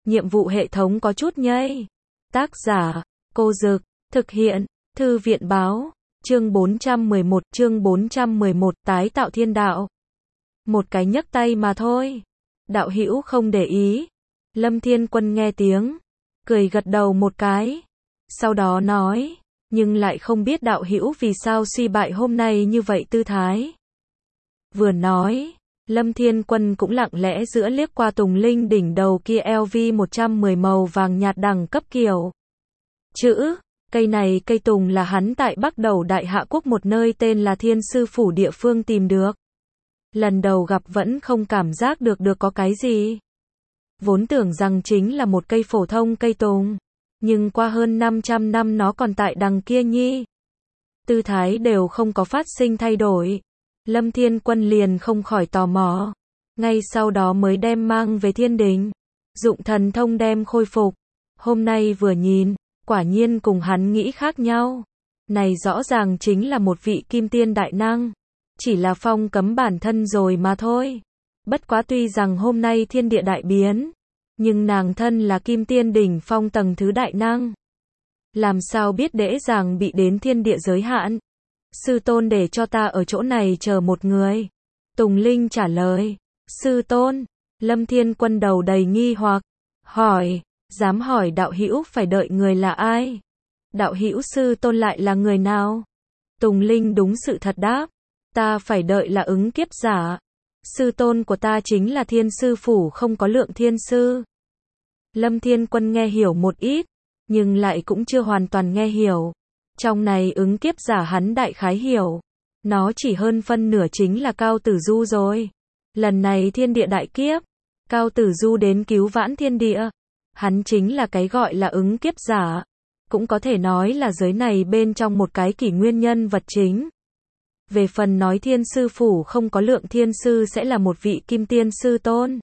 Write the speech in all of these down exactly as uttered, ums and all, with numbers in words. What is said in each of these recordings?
nhiệm vụ hệ thống có chút nhây. Tác giả, Cô Dực, thực hiện, Thư viện Báo, chương bốn trăm mười một, chương bốn trăm mười một, tái tạo thiên đạo. Một cái nhấc tay mà thôi. Đạo hữu không để ý. Lâm Thiên Quân nghe tiếng, cười gật đầu một cái. Sau đó nói, nhưng lại không biết đạo hữu vì sao suy bại hôm nay như vậy tư thái. Vừa nói, Lâm Thiên Quân cũng lặng lẽ giữa liếc qua Tùng Linh đỉnh đầu kia L V một trăm mười màu vàng nhạt đẳng cấp kiểu. Chữ, cây này cây tùng là hắn tại Bắc Đầu Đại Hạ Quốc một nơi tên là Thiên Sư Phủ địa phương tìm được. Lần đầu gặp vẫn không cảm giác được được có cái gì. Vốn tưởng rằng chính là một cây phổ thông cây tùng. Nhưng qua hơn năm trăm năm nó còn tại đằng kia nhi. Tư thái đều không có phát sinh thay đổi. Lâm Thiên Quân liền không khỏi tò mò. Ngay sau đó mới đem mang về thiên đình. Dụng thần thông đem khôi phục. Hôm nay vừa nhìn, quả nhiên cùng hắn nghĩ khác nhau. Này rõ ràng chính là một vị kim tiên đại năng. Chỉ là phong cấm bản thân rồi mà thôi. Bất quá tuy rằng hôm nay thiên địa đại biến. Nhưng nàng thân là kim tiên đỉnh phong tầng thứ đại năng. Làm sao biết dễ dàng bị đến thiên địa giới hạn. Sư tôn để cho ta ở chỗ này chờ một người. Tùng Linh trả lời. Sư tôn. Lâm Thiên Quân đầu đầy nghi hoặc. Hỏi. Dám hỏi đạo hữu phải đợi người là ai? Đạo hữu sư tôn lại là người nào? Tùng Linh đúng sự thật đáp. Ta phải đợi là ứng kiếp giả. Sư tôn của ta chính là Thiên Sư Phủ không có lượng thiên sư. Lâm Thiên Quân nghe hiểu một ít, nhưng lại cũng chưa hoàn toàn nghe hiểu. Trong này ứng kiếp giả hắn đại khái hiểu. Nó chỉ hơn phân nửa chính là Cao Tử Du rồi. Lần này thiên địa đại kiếp, Cao Tử Du đến cứu vãn thiên địa. Hắn chính là cái gọi là ứng kiếp giả. Cũng có thể nói là giới này bên trong một cái kỷ nguyên nhân vật chính. Về phần nói Thiên Sư Phủ không có lượng thiên sư sẽ là một vị kim tiên sư tôn.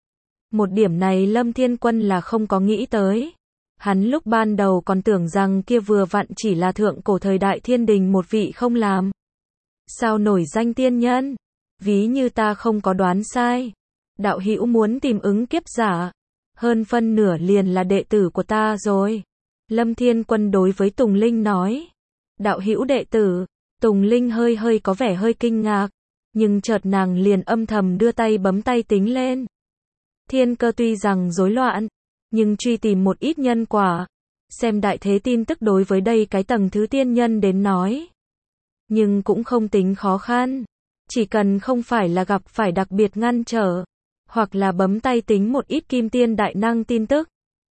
Một điểm này Lâm Thiên Quân là không có nghĩ tới. Hắn lúc ban đầu còn tưởng rằng kia vừa vặn chỉ là thượng cổ thời đại thiên đình một vị không làm. Sao nổi danh tiên nhân? Ví như ta không có đoán sai. Đạo hữu muốn tìm ứng kiếp giả. Hơn phân nửa liền là đệ tử của ta rồi. Lâm Thiên Quân đối với Tùng Linh nói. Đạo hữu đệ tử. Tùng Linh hơi hơi có vẻ hơi kinh ngạc. Nhưng chợt nàng liền âm thầm đưa tay bấm tay tính lên. Thiên cơ tuy rằng rối loạn. Nhưng truy tìm một ít nhân quả. Xem đại thế tin tức đối với đây cái tầng thứ tiên nhân đến nói. Nhưng cũng không tính khó khăn. Chỉ cần không phải là gặp phải đặc biệt ngăn trở. Hoặc là bấm tay tính một ít kim tiên đại năng tin tức.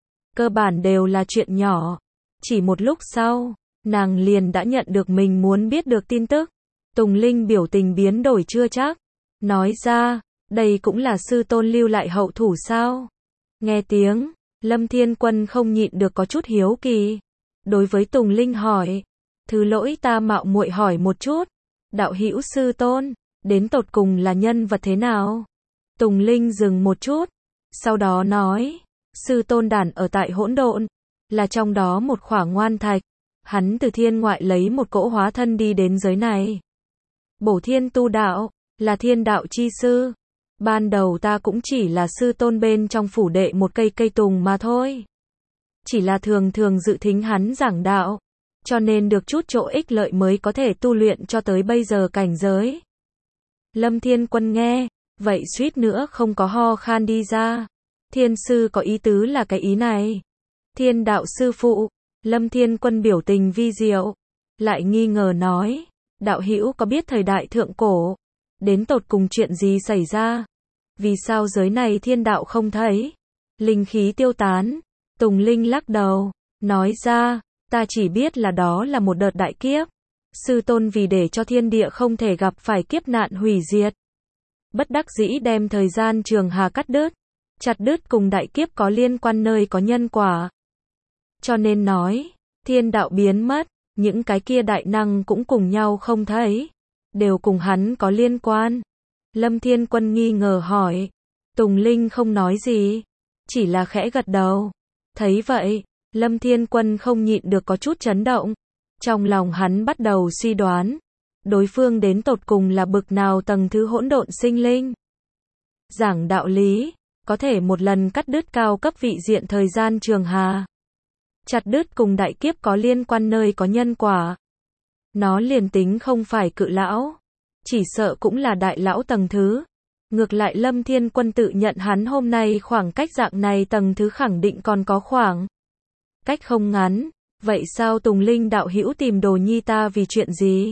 Cơ bản đều là chuyện nhỏ. Chỉ một lúc sau, nàng liền đã nhận được mình muốn biết được tin tức. Tùng Linh biểu tình biến đổi chưa chắc. Nói ra, đây cũng là sư tôn lưu lại hậu thủ sao? Nghe tiếng, Lâm Thiên Quân không nhịn được có chút hiếu kỳ. Đối với Tùng Linh hỏi. Thứ lỗi ta mạo muội hỏi một chút. Đạo hữu sư tôn, đến tột cùng là nhân vật thế nào? Tùng Linh dừng một chút. Sau đó nói. Sư tôn đản ở tại hỗn độn. Là trong đó một khỏa ngoan thạch. Hắn từ thiên ngoại lấy một cỗ hóa thân đi đến giới này. Bổ thiên tu đạo. Là thiên đạo chi sư. Ban đầu ta cũng chỉ là sư tôn bên trong phủ đệ một cây cây tùng mà thôi. Chỉ là thường thường dự thính hắn giảng đạo. Cho nên được chút chỗ ích lợi mới có thể tu luyện cho tới bây giờ cảnh giới. Lâm Thiên Quân nghe. Vậy suýt nữa không có ho khan đi ra. Thiên sư có ý tứ là cái ý này. Thiên đạo sư phụ. Lâm Thiên Quân biểu tình vi diệu. Lại nghi ngờ nói. Đạo hữu có biết thời đại thượng cổ. Đến tột cùng chuyện gì xảy ra? Vì sao giới này thiên đạo không thấy? Linh khí tiêu tán. Tùng Linh lắc đầu. Nói ra. Ta chỉ biết là đó là một đợt đại kiếp. Sư tôn vì để cho thiên địa không thể gặp phải kiếp nạn hủy diệt. Bất đắc dĩ đem thời gian trường hà cắt đứt. Chặt đứt cùng đại kiếp có liên quan nơi có nhân quả. Cho nên nói, thiên đạo biến mất, những cái kia đại năng cũng cùng nhau không thấy. Đều cùng hắn có liên quan. Lâm Thiên Quân nghi ngờ hỏi. Tùng Linh không nói gì. Chỉ là khẽ gật đầu. Thấy vậy, Lâm Thiên Quân không nhịn được có chút chấn động. Trong lòng hắn bắt đầu suy đoán. Đối phương đến tột cùng là bực nào tầng thứ hỗn độn sinh linh. Giảng đạo lý. có thể một lần cắt đứt cao cấp vị diện thời gian trường hà. Chặt đứt cùng đại kiếp có liên quan nơi có nhân quả. Nó liền tính không phải cự lão, chỉ sợ cũng là đại lão tầng thứ. Ngược lại Lâm Thiên Quân tự nhận hắn hôm nay khoảng cách dạng này tầng thứ khẳng định còn có khoảng cách không ngắn. Vậy sao Tùng Linh đạo hữu tìm Đồ Nhi ta vì chuyện gì?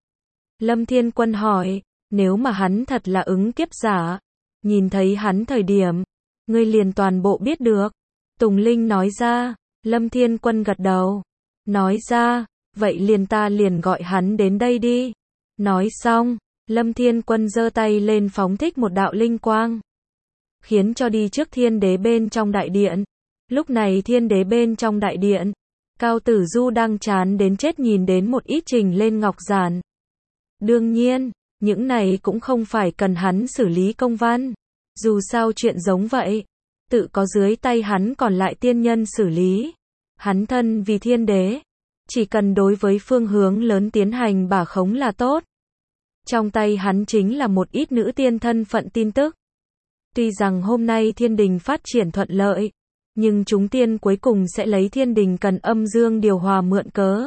Lâm Thiên Quân hỏi, nếu mà hắn thật là ứng kiếp giả, nhìn thấy hắn thời điểm, ngươi liền toàn bộ biết được. Tùng Linh nói ra, Lâm Thiên Quân gật đầu, nói ra, vậy liền ta liền gọi hắn đến đây đi. Nói xong, Lâm Thiên Quân giơ tay lên phóng thích một đạo linh quang, khiến cho đi trước thiên đế bên trong đại điện. Lúc này thiên đế bên trong đại điện, Cao Tử Du đang chán đến chết nhìn đến một ít trình lên ngọc giản. Đương nhiên, những này cũng không phải cần hắn xử lý công văn. Dù sao chuyện giống vậy, tự có dưới tay hắn còn lại tiên nhân xử lý. Hắn thân vì thiên đế, chỉ cần đối với phương hướng lớn tiến hành bả khống là tốt. Trong tay hắn chính là một ít nữ tiên thân phận tin tức. Tuy rằng hôm nay thiên đình phát triển thuận lợi, nhưng chúng tiên cuối cùng sẽ lấy thiên đình cần âm dương điều hòa mượn cớ,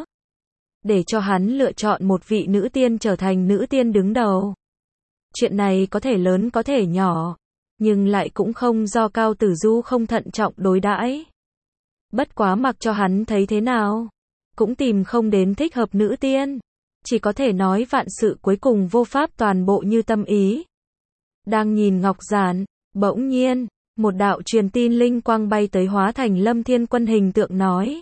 để cho hắn lựa chọn một vị nữ tiên trở thành nữ tiên đứng đầu. Chuyện này có thể lớn có thể nhỏ, nhưng lại cũng không do Cao Tử Du không thận trọng đối đãi. Bất quá mặc cho hắn thấy thế nào, cũng tìm không đến thích hợp nữ tiên. Chỉ có thể nói vạn sự cuối cùng vô pháp toàn bộ như tâm ý. Đang nhìn ngọc giản, bỗng nhiên, một đạo truyền tin linh quang bay tới hóa thành Lâm Thiên Quân hình tượng nói.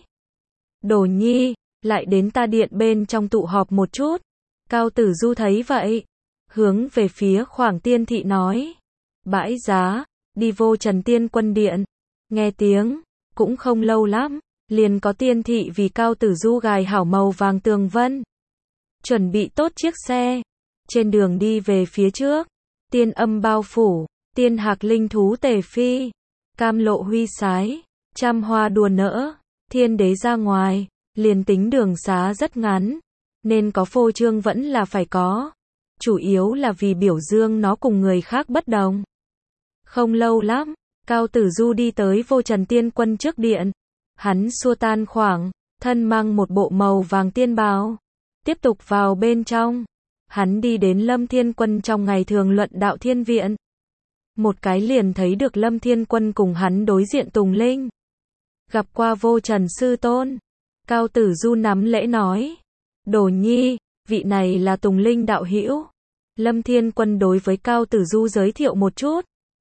Đồ Nhi, lại đến ta điện bên trong tụ họp một chút. Cao Tử Du thấy vậy, hướng về phía Khoảng Tiên Thị nói. Bãi giá, đi vô Trần Tiên Quân điện. Nghe tiếng, cũng không lâu lắm, liền có tiên thị vì Cao Tử Du gài hảo màu vàng tường vân. Chuẩn bị tốt chiếc xe. Trên đường đi về phía trước, tiên âm bao phủ, tiên hạc linh thú tề phi, cam lộ huy sái, trăm hoa đùa nỡ, thiên đế ra ngoài, liền tính đường xá rất ngắn, nên có phô trương vẫn là phải có. Chủ yếu là vì biểu dương nó cùng người khác bất đồng. Không lâu lắm, Cao Tử Du đi tới vô Trần Tiên Quân trước điện. Hắn xua tan khoảng, thân mang một bộ màu vàng tiên bào. Tiếp tục vào bên trong. Hắn đi đến Lâm Thiên Quân trong ngày thường luận đạo thiên viện. Một cái liền thấy được Lâm Thiên Quân cùng hắn đối diện Tùng Linh. Gặp qua vô Trần Sư Tôn. Cao Tử Du nắm lễ nói. Đồ Nhi, vị này là Tùng Linh đạo hữu. Lâm Thiên Quân đối với Cao Tử Du giới thiệu một chút.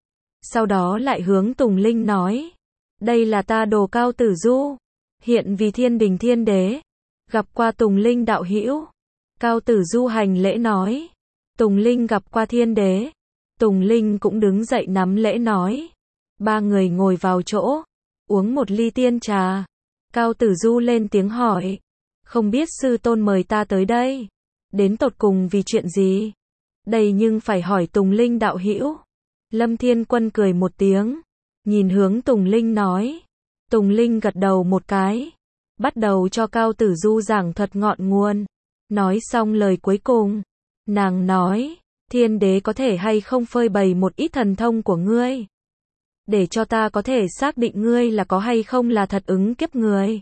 Sau đó lại hướng Tùng Linh nói. Đây là ta đồ Cao Tử Du. Hiện vì thiên đình thiên đế. Gặp qua Tùng Linh đạo hữu. Cao Tử Du hành lễ nói. Tùng Linh gặp qua thiên đế. Tùng Linh cũng đứng dậy nắm lễ nói. Ba người ngồi vào chỗ. Uống một ly tiên trà. Cao Tử Du lên tiếng hỏi. Không biết sư tôn mời ta tới đây. Đến tột cùng vì chuyện gì? Đây nhưng phải hỏi Tùng Linh đạo hữu. Lâm Thiên Quân cười một tiếng. Nhìn hướng Tùng Linh nói. Tùng Linh gật đầu một cái. Bắt đầu cho Cao Tử Du giảng thuật ngọn nguồn. Nói xong lời cuối cùng. Nàng nói. Thiên đế có thể hay không phơi bày một ít thần thông của ngươi. Để cho ta có thể xác định ngươi là có hay không là thật ứng kiếp người.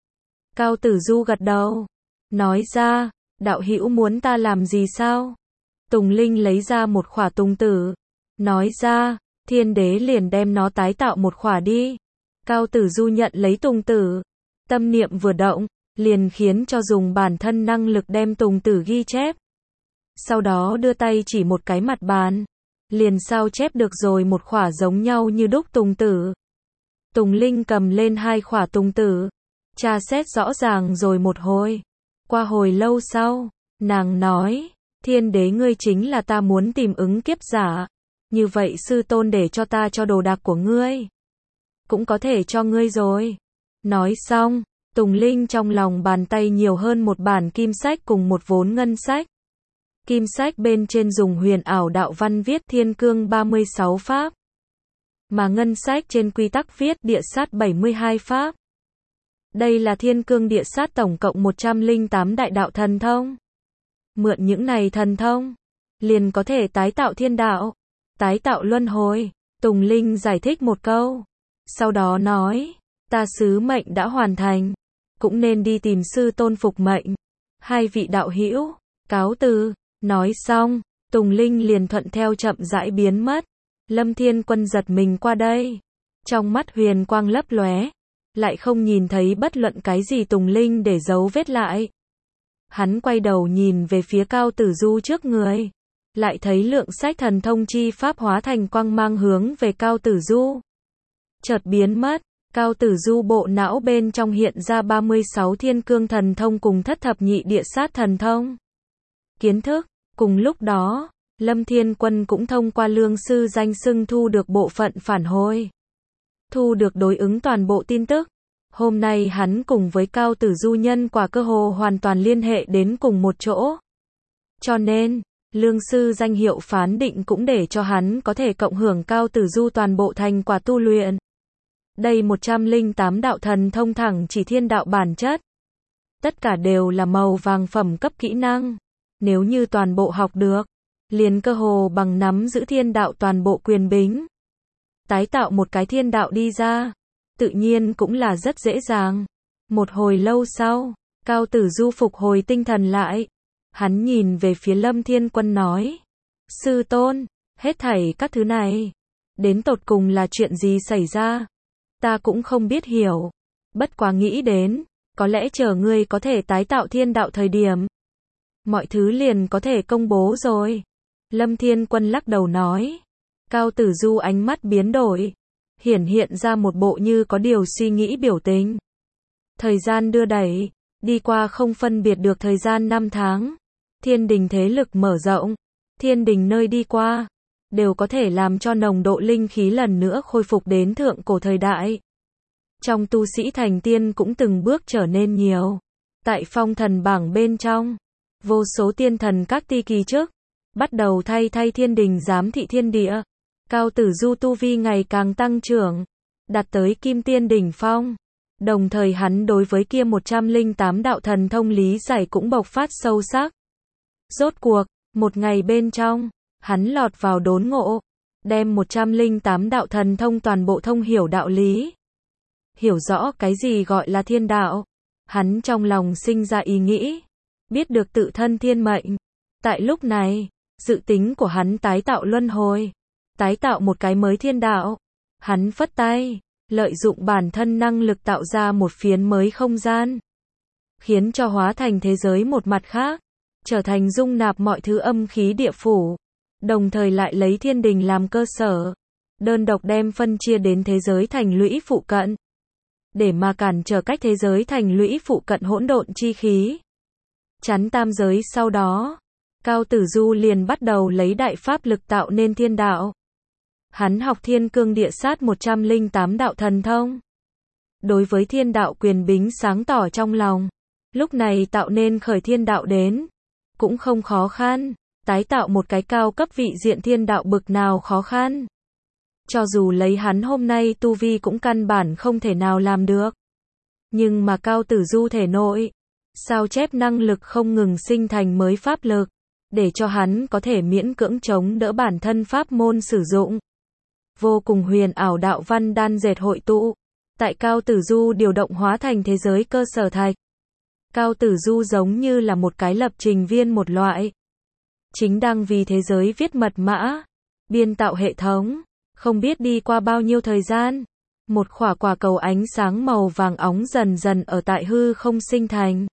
Cao Tử Du gật đầu. Nói ra. Đạo hữu muốn ta làm gì sao? Tùng Linh lấy ra một khỏa tùng tử. Nói ra. Thiên đế liền đem nó tái tạo một khỏa đi. Cao Tử Du nhận lấy tùng tử. Tâm niệm vừa động, liền khiến cho dùng bản thân năng lực đem tùng tử ghi chép. Sau đó đưa tay chỉ một cái mặt bàn. Liền sao chép được rồi một khỏa giống nhau như đúc tùng tử. Tùng Linh cầm lên hai khỏa tùng tử. Tra xét rõ ràng rồi một hồi. Qua hồi lâu sau, nàng nói. Thiên đế ngươi chính là ta muốn tìm ứng kiếp giả. Như vậy sư tôn để cho ta cho đồ đạc của ngươi. Cũng có thể cho ngươi rồi. Nói xong, Tùng Linh trong lòng bàn tay nhiều hơn một bản kim sách cùng một vốn ngân sách. Kim sách bên trên dùng huyền ảo đạo văn viết thiên cương ba mươi sáu pháp. Mà ngân sách trên quy tắc viết địa sát bảy mươi hai pháp. Đây là thiên cương địa sát tổng cộng một trăm lẻ tám đại đạo thần thông. Mượn những này thần thông, liền có thể tái tạo thiên đạo, tái tạo luân hồi, Tùng Linh giải thích một câu. Sau đó nói, ta sứ mệnh đã hoàn thành. Cũng nên đi tìm sư tôn phục mệnh. Hai vị đạo hữu, cáo từ. Nói xong, Tùng Linh liền thuận theo chậm rãi biến mất. Lâm Thiên Quân giật mình qua đây. Trong mắt huyền quang lấp lóe. Lại không nhìn thấy bất luận cái gì Tùng Linh để giấu vết lại. Hắn quay đầu nhìn về phía Cao Tử Du trước người. Lại thấy lượng sách thần thông chi pháp hóa thành quang mang hướng về Cao Tử Du. Chợt biến mất, Cao Tử Du bộ não bên trong hiện ra ba mươi sáu thiên cương thần thông cùng thất thập nhị địa sát thần thông. Kiến thức, cùng lúc đó, Lâm Thiên Quân cũng thông qua lương sư danh xưng thu được bộ phận phản hồi. Thu được đối ứng toàn bộ tin tức. Hôm nay hắn cùng với Cao Tử Du nhân quả cơ hồ hoàn toàn liên hệ đến cùng một chỗ. Cho nên, lương sư danh hiệu phán định cũng để cho hắn có thể cộng hưởng Cao Tử Du toàn bộ thành quả tu luyện. Đây một trăm lẻ tám đạo thần thông thẳng chỉ thiên đạo bản chất. Tất cả đều là màu vàng phẩm cấp kỹ năng. Nếu như toàn bộ học được, liền cơ hồ bằng nắm giữ thiên đạo toàn bộ quyền bính. Tái tạo một cái thiên đạo đi ra, tự nhiên cũng là rất dễ dàng. Một hồi lâu sau, Cao Tử Du phục hồi tinh thần lại. Hắn nhìn về phía Lâm Thiên Quân nói. Sư tôn, hết thảy các thứ này, đến tột cùng là chuyện gì xảy ra? Ta cũng không biết hiểu. Bất quá nghĩ đến, có lẽ chờ ngươi có thể tái tạo thiên đạo thời điểm, mọi thứ liền có thể công bố rồi. Lâm Thiên Quân lắc đầu nói. Cao Tử Du ánh mắt biến đổi. Hiển hiện ra một bộ như có điều suy nghĩ biểu tình. Thời gian đưa đẩy, đi qua không phân biệt được thời gian năm tháng. Thiên đình thế lực mở rộng. Thiên đình nơi đi qua, đều có thể làm cho nồng độ linh khí lần nữa khôi phục đến thượng cổ thời đại. Trong tu sĩ thành tiên cũng từng bước trở nên nhiều. Tại phong thần bảng bên trong, vô số tiên thần các ti kỳ trước, bắt đầu thay thay thiên đình giám thị thiên địa. Cao Tử Du tu vi ngày càng tăng trưởng, đạt tới kim tiên đỉnh phong. Đồng thời hắn đối với kia một trăm lẻ tám đạo thần thông lý giải cũng bộc phát sâu sắc. Rốt cuộc, một ngày bên trong, hắn lọt vào đốn ngộ, đem một trăm lẻ tám đạo thần thông toàn bộ thông hiểu đạo lý. Hiểu rõ cái gì gọi là thiên đạo, hắn trong lòng sinh ra ý nghĩ, biết được tự thân thiên mệnh. Tại lúc này, dự tính của hắn tái tạo luân hồi, tái tạo một cái mới thiên đạo. Hắn phất tay, lợi dụng bản thân năng lực tạo ra một phiến mới không gian, khiến cho hóa thành thế giới một mặt khác, trở thành dung nạp mọi thứ âm khí địa phủ, đồng thời lại lấy thiên đình làm cơ sở, đơn độc đem phân chia đến thế giới thành lũy phụ cận, để mà cản trở cách thế giới thành lũy phụ cận hỗn độn chi khí, chắn tam giới. Sau đó, Cao Tử Du liền bắt đầu lấy đại pháp lực tạo nên thiên đạo. Hắn học thiên cương địa sát một trăm lẻ tám đạo thần thông. Đối với thiên đạo quyền bính sáng tỏ trong lòng, lúc này tạo nên khởi thiên đạo đến, cũng không khó khăn. Tái tạo một cái cao cấp vị diện thiên đạo bực nào khó khăn. Cho dù lấy hắn hôm nay tu vi cũng căn bản không thể nào làm được. Nhưng mà Cao Tử Du thể nội, sao chép năng lực không ngừng sinh thành mới pháp lực, để cho hắn có thể miễn cưỡng chống đỡ bản thân pháp môn sử dụng. Vô cùng huyền ảo đạo văn đan dệt hội tụ, tại Cao Tử Du điều động hóa thành thế giới cơ sở thạch. Cao Tử Du giống như là một cái lập trình viên một loại, chính đang vì thế giới viết mật mã, biên tạo hệ thống. Không biết đi qua bao nhiêu thời gian, một khỏa quả cầu ánh sáng màu vàng óng dần dần ở tại hư không sinh thành.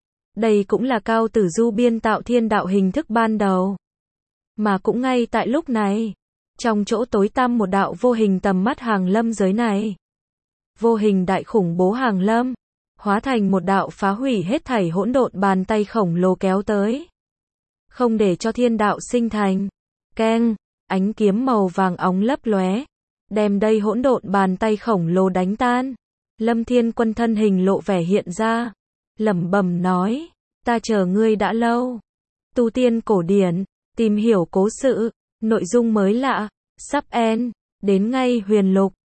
Đây cũng là Cao Tử Du biên tạo thiên đạo hình thức ban đầu. Mà cũng ngay tại lúc này, trong chỗ tối tăm một đạo vô hình tầm mắt hàng lâm giới này. Vô hình đại khủng bố hàng lâm, hóa thành một đạo phá hủy hết thảy hỗn độn bàn tay khổng lồ kéo tới. Không để cho thiên đạo sinh thành. Keng, ánh kiếm màu vàng óng lấp lóe, đem đây hỗn độn bàn tay khổng lồ đánh tan. Lâm Thiên Quân thân hình lộ vẻ hiện ra, lẩm bẩm nói, ta chờ ngươi đã lâu. Tu tiên cổ điển, tìm hiểu cố sự, nội dung mới lạ, sắp end, đến ngay huyền lục.